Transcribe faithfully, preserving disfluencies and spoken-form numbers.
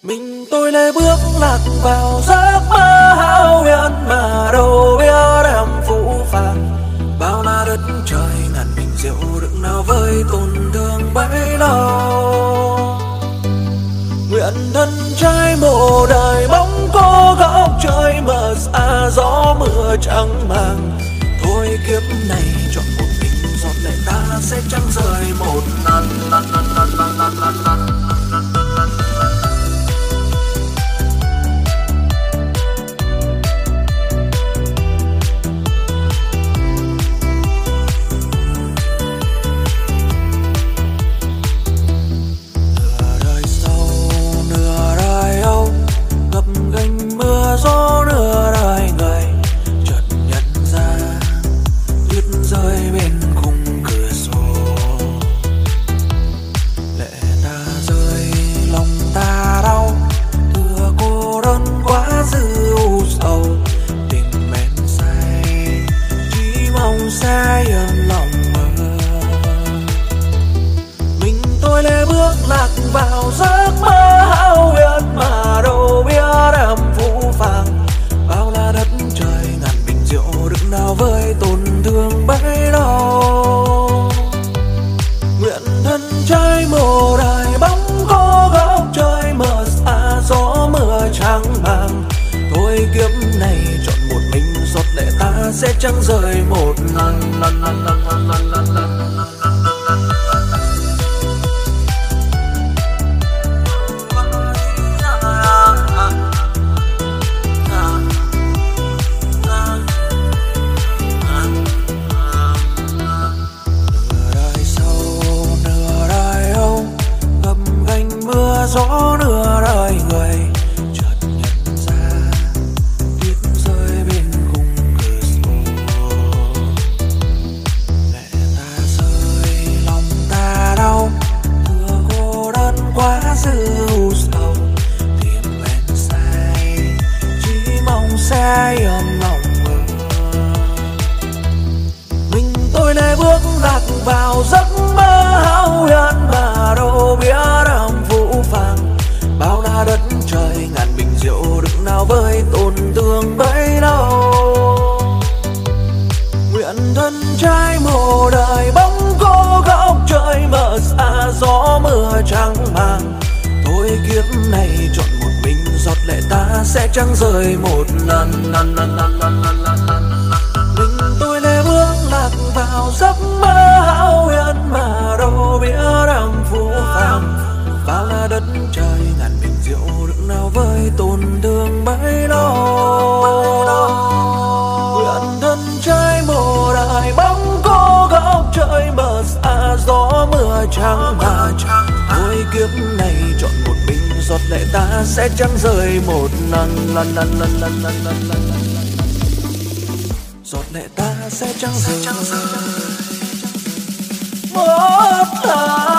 Mình tôi lê bước lạc vào giấc mơ hão huyền mà đâu biết em phũ phàng. Bao la đất trời ngàn bình rượu đựng nào với tổn thương bấy lâu. Nguyện thân trai mồ đời bóng cô góc trời mờ xa gió mưa trắng màng. Thôi kiếp này chọn một mình giọt lệ ta sẽ chẳng rời một lần lần lần lần lần lần lần lần. Gió nửa đời người chợt nhận ra tuyết rơi bên khung cửa sổ. Lệ ta rơi lòng ta đau, thừa cô đơn quá dư u sầu. Tình men say chỉ mong sẽ yên lòng mơ. Mình tôi lê bước lạc vào giấc mơ hão huyền mà đâu biết em phũ phàng. Bao la đất trời ngàn bình rượu đựng nào với tổn thương bấy lâu. Nguyện thân trai mồ đời bóng cô góc trời mờ xa gió mưa trắng màng. Thôi kiếp này chọn một mình giọt lệ ta sẽ chẳng rời một lần lần lần lần lần lần lần lần. Gió nửa đời người chợt nhận ra tuyết rơi bên khung cửa sổ. Lệ ta rơi lòng ta đau, thừa cô đơn quá dư u sầu. Tìm men say chỉ mong sẽ yên lòng mơ. Mình tôi lê bước lạc vào giấc mơ hão huyền mà đâu biết em phũ phàng. Bao la đất trời ngàn bình rượu đựng nào với tổn thương bấy lâu. Nguyện thân trai mồ đời bóng cô góc trời mờ xa gió mưa trắng màng. Thôi kiếp này chọn một mình giọt lệ ta sẽ chẳng rời một lần lần lần lần lần lần lần lần. Mình tôi lê bước lạc vào giấc mơ hão huyền mà đâu biết em phũ phàng. Bao la đất trời ngàn bình rượu đựng nào với tổn thương bấy lâu. Nguyện thân trai mồ đời bóng cô góc trời mờ xa gió mưa trắng màng. Thôi kiếp này chọn một mình giọt lệ ta sẽ chẳng rời một lần lần lần lần lần lần lần lần. Giọt lệ ta sẽ chẳng rời một lần.